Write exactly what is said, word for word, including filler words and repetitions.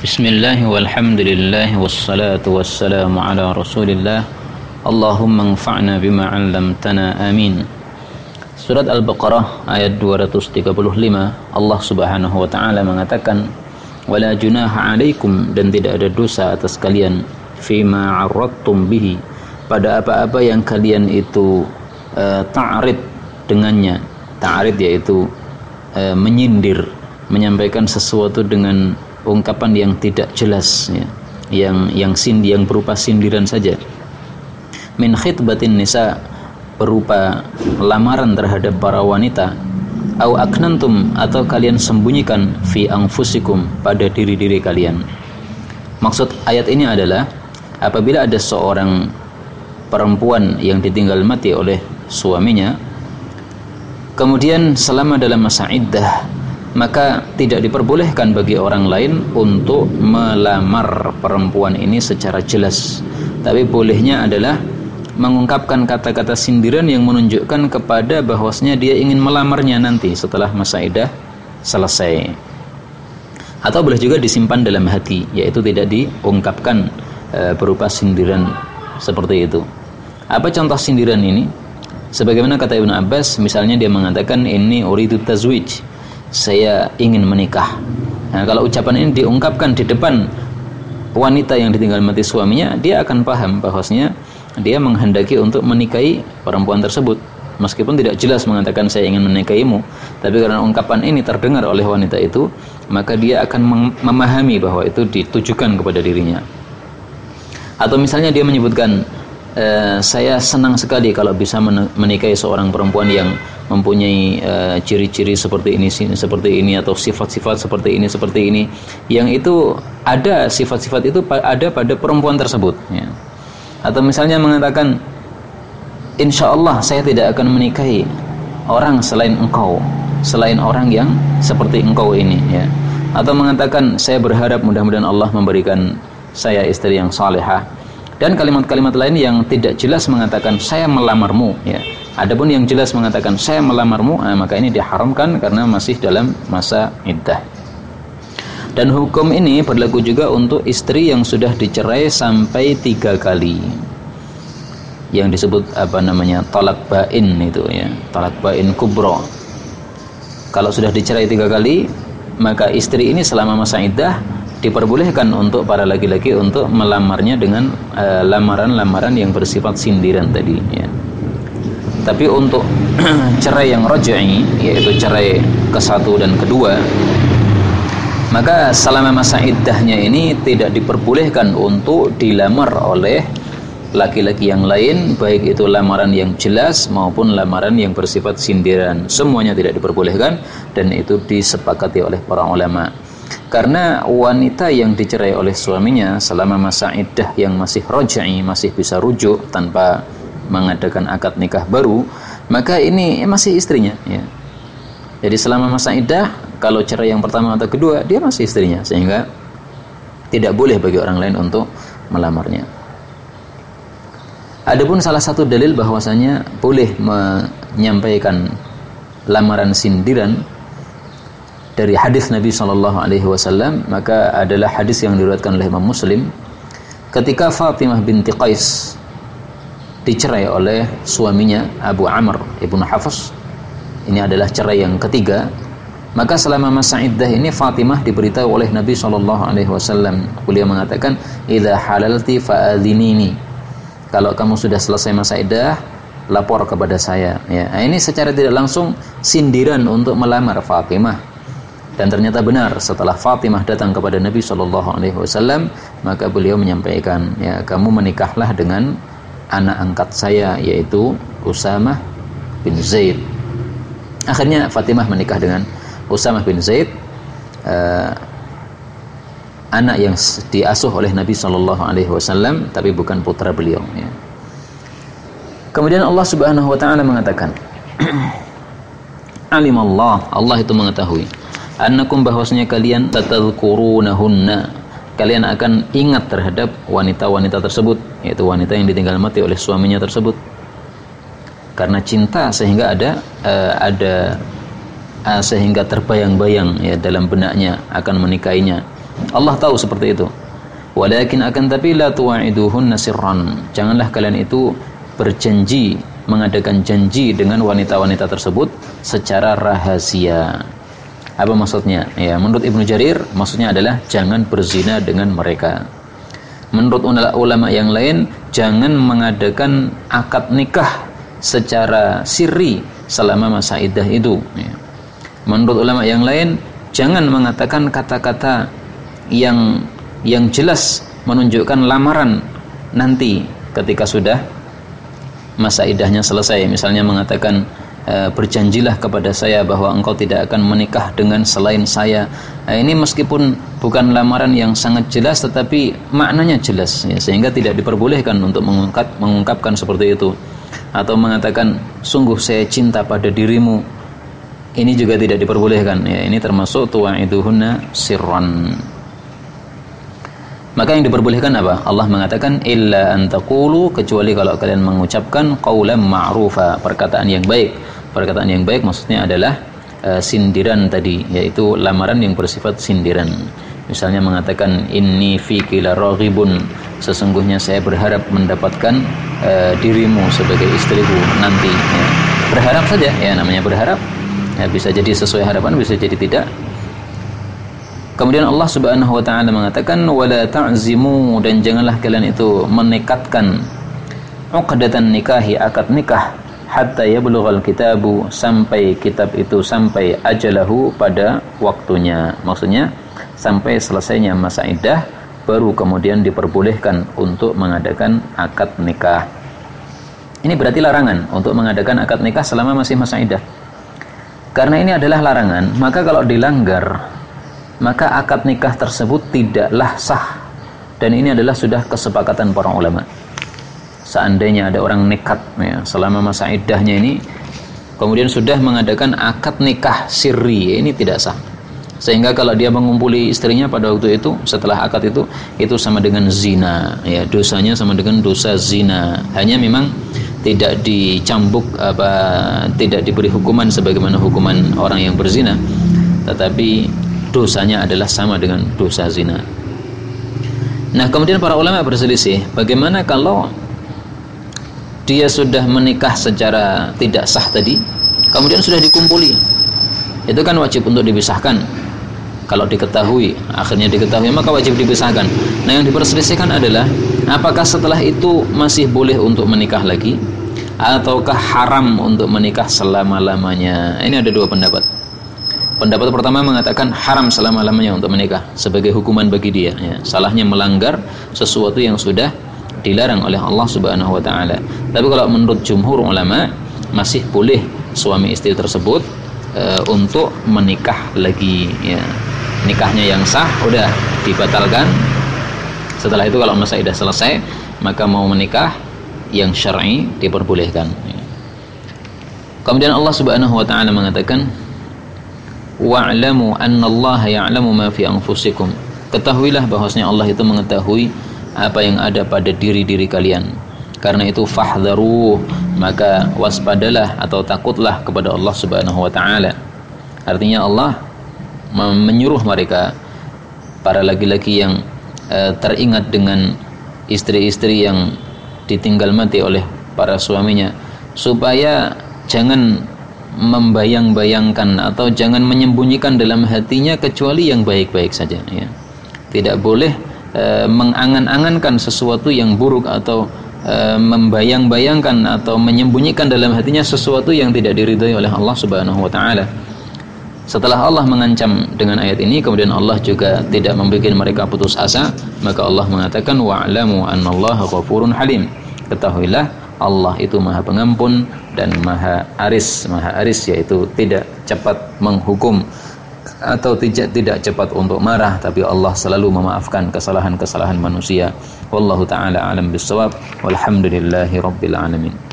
Bismillah walhamdulillah wassalatu wassalamu ala rasulillah. Allahumma anfa'na bima 'allamtana, amin. Surat Al-Baqarah ayat dua ratus tiga puluh lima, Allah subhanahu wa ta'ala mengatakan, wala junaha alaikum, dan tidak ada dosa atas kalian, fima 'arradtum bihi, pada apa-apa yang kalian itu uh, ta'rid dengannya. Ta'rid yaitu uh, menyindir, menyampaikan sesuatu dengan ungkapan yang tidak jelas, ya, yang yang sin yang berupa sindiran saja. Min khitbatin nisa, berupa lamaran terhadap para wanita. Au aknantum, atau kalian sembunyikan, fi anfusikum, pada diri-diri kalian. Maksud ayat ini adalah apabila ada seorang perempuan yang ditinggal mati oleh suaminya, kemudian selama dalam masa iddah, maka tidak diperbolehkan bagi orang lain untuk melamar perempuan ini secara jelas. Tapi bolehnya adalah mengungkapkan kata-kata sindiran yang menunjukkan kepada bahwasanya dia ingin melamarnya nanti setelah masa iddah selesai. Atau boleh juga disimpan dalam hati, yaitu tidak diungkapkan e, berupa sindiran seperti itu. Apa contoh sindiran ini? Sebagaimana kata Ibnu Abbas, misalnya dia mengatakan, ini uridu tazwij, saya ingin menikah. Nah, kalau ucapan ini diungkapkan di depan wanita yang ditinggal mati suaminya, dia akan paham bahwasanya dia menghendaki untuk menikahi perempuan tersebut, meskipun tidak jelas mengatakan saya ingin menikahimu, tapi karena ungkapan ini terdengar oleh wanita itu, maka dia akan memahami bahwa itu ditujukan kepada dirinya. Atau misalnya dia menyebutkan, e, saya senang sekali kalau bisa menikahi seorang perempuan yang mempunyai uh, ciri-ciri seperti ini, seperti ini, atau sifat-sifat seperti ini, seperti ini, yang itu ada sifat-sifat itu ada pada perempuan tersebut, ya. Atau misalnya mengatakan, insya Allah saya tidak akan menikahi orang selain engkau, selain orang yang seperti engkau ini, ya. Atau mengatakan, saya berharap mudah-mudahan Allah memberikan saya istri yang salihah, dan kalimat-kalimat lain yang tidak jelas mengatakan saya melamarmu, ya. Adapun yang jelas mengatakan saya melamarmu, nah, maka ini diharamkan karena masih dalam masa iddah. Dan hukum ini berlaku juga untuk istri yang sudah dicerai sampai tiga kali, yang disebut apa namanya talak bain itu, ya, talak bain kubro. Kalau sudah dicerai tiga kali, maka istri ini selama masa iddah diperbolehkan untuk para laki-laki untuk melamarnya dengan uh, lamaran-lamaran yang bersifat sindiran tadi, ya. Tapi untuk cerai yang raj'i, yaitu cerai ke satu dan kedua, maka selama masa iddahnya ini tidak diperbolehkan untuk dilamar oleh laki-laki yang lain, baik itu lamaran yang jelas maupun lamaran yang bersifat sindiran. Semuanya tidak diperbolehkan, dan itu disepakati oleh para ulama. Karena wanita yang dicerai oleh suaminya selama masa iddah yang masih raj'i, masih bisa rujuk tanpa mengadakan akad nikah baru, maka ini masih istrinya, ya. Jadi selama masa iddah, kalau cerai yang pertama atau kedua, dia masih istrinya, sehingga tidak boleh bagi orang lain untuk melamarnya. Adapun salah satu dalil bahwasanya boleh menyampaikan lamaran sindiran dari hadis Nabi shallallahu alaihi wasallam, maka adalah hadis yang diriwayatkan oleh Imam Muslim, ketika Fatimah binti Qais dicerai oleh suaminya Abu Amr ibnu Hafs. Ini adalah cerai yang ketiga. Maka selama masa iddah ini Fatimah diberitahu oleh Nabi shallallahu alaihi wasallam. Beliau mengatakan, idza halalti fa'adhinini, kalau kamu sudah selesai masa iddah, lapor kepada saya, ya. Nah, ini secara tidak langsung sindiran untuk melamar Fatimah. Dan ternyata benar, setelah Fatimah datang kepada Nabi shallallahu alaihi wasallam, maka beliau menyampaikan, ya, kamu menikahlah dengan anak angkat saya, yaitu Usamah bin Zaid. Akhirnya Fatimah menikah dengan Usamah bin Zaid, uh, anak yang diasuh oleh Nabi shallallahu alaihi wasallam, tapi bukan putra beliau, ya. Kemudian Allah subhanahu wa ta'ala mengatakan, alimallah, Allah itu mengetahui, annakum, bahwasanya kalian tatadhkurunahunna, kalian akan ingat terhadap wanita-wanita tersebut, yaitu wanita yang ditinggal mati oleh suaminya tersebut, karena cinta sehingga ada uh, ada uh, sehingga terbayang-bayang, ya, dalam benaknya akan menikahinya. Allah tahu seperti itu. Walakin akan tapi la tuwa'iduhunna sirran. Janganlah kalian itu berjanji, mengadakan janji dengan wanita-wanita tersebut secara rahasia. Apa maksudnya? Ya, menurut Ibnu Jarir maksudnya adalah jangan berzina dengan mereka. Menurut ulama yang lain, jangan mengadakan akad nikah secara sirri selama masa iddah itu. Ya. Menurut ulama yang lain, jangan mengatakan kata-kata yang yang jelas menunjukkan lamaran nanti ketika sudah masa iddahnya selesai. Misalnya mengatakan, e, berjanjilah kepada saya bahwa engkau tidak akan menikah dengan selain saya. E, ini meskipun bukan lamaran yang sangat jelas, tetapi maknanya jelas, ya, sehingga tidak diperbolehkan untuk mengungkap, mengungkapkan seperti itu. Atau mengatakan, sungguh saya cinta pada dirimu. Ini juga tidak diperbolehkan. Ya, ini termasuk tuwa'iduhunna sirran. Maka yang diperbolehkan apa? Allah mengatakan illa an taqulu, kecuali kalau kalian mengucapkan qaulan ma'rufa, perkataan yang baik. Perkataan yang baik maksudnya adalah uh, sindiran tadi, yaitu lamaran yang bersifat sindiran. Misalnya mengatakan inni fiki la raghibun, sesungguhnya saya berharap mendapatkan uh, dirimu sebagai istriku nanti. Ya. Berharap saja, ya namanya berharap. Ya, bisa jadi sesuai harapan, bisa jadi tidak. Kemudian Allah Subhanahu wa taala mengatakan wala ta'zimu, dan janganlah kalian itu menekatkan uqdatan nikahi, akad nikah, hatta yablughal kitabu, sampai kitab itu sampai ajalahu, pada waktunya. Maksudnya sampai selesainya masa iddah baru kemudian diperbolehkan untuk mengadakan akad nikah. Ini berarti larangan untuk mengadakan akad nikah selama masih masa iddah. Karena ini adalah larangan, maka kalau dilanggar, maka akad nikah tersebut tidaklah sah. Dan ini adalah sudah kesepakatan para ulama. Seandainya ada orang nekat ya, selama masa iddahnya ini, kemudian sudah mengadakan akad nikah sirri, ini tidak sah. Sehingga kalau dia mengumpuli istrinya pada waktu itu, setelah akad itu, itu sama dengan zina, ya, dosanya sama dengan dosa zina. Hanya memang tidak dicambuk, apa, tidak diberi hukuman sebagaimana hukuman orang yang berzina, tetapi dosanya adalah sama dengan dosa zina. Nah, kemudian para ulama berselisih, bagaimana kalau dia sudah menikah secara tidak sah tadi, kemudian sudah dikumpuli? Itu kan wajib untuk dipisahkan. Kalau diketahui, akhirnya diketahui, maka wajib dipisahkan. Nah, yang diperselisihkan adalah apakah setelah itu masih boleh untuk menikah lagi, ataukah haram untuk menikah selama-lamanya? Ini ada dua pendapat. Pendapat pertama mengatakan haram selama-lamanya untuk menikah sebagai hukuman bagi dia, ya. Salahnya melanggar sesuatu yang sudah dilarang oleh Allah Subhanahu wa taala. Tapi kalau menurut jumhur ulama, masih boleh suami istri tersebut e, untuk menikah lagi, ya. Nikahnya yang sah udah dibatalkan. Setelah itu kalau masa iddah selesai, maka mau menikah yang syar'i diperbolehkan, ya. Kemudian Allah Subhanahu wa taala mengatakan wa'lamu annallaha ya'lamu ma fi anfusikum, ketahuilah bahwasanya Allah itu mengetahui apa yang ada pada diri-diri kalian. Karena itu fahdharu, maka waspadalah atau takutlah kepada Allah Subhanahu wa taala. Artinya Allah menyuruh mereka, para laki-laki yang uh, teringat dengan istri-istri yang ditinggal mati oleh para suaminya, supaya jangan membayang-bayangkan atau jangan menyembunyikan dalam hatinya kecuali yang baik-baik saja, ya. Tidak boleh e, mengangan-angankan sesuatu yang buruk atau e, membayang-bayangkan atau menyembunyikan dalam hatinya sesuatu yang tidak diridhai oleh Allah Subhanahu wa taala. Setelah Allah mengancam dengan ayat ini, kemudian Allah juga tidak membuat mereka putus asa, maka Allah mengatakan wa'lamu annallaha ghafurun halim, ketahuilah Allah itu Maha Pengampun dan Maha Aris. Maha Aris yaitu tidak cepat menghukum atau tidak tidak cepat untuk marah, tapi Allah selalu memaafkan kesalahan-kesalahan manusia. Wallahu taala alam bissawab. Walhamdulillahi rabbil alamin.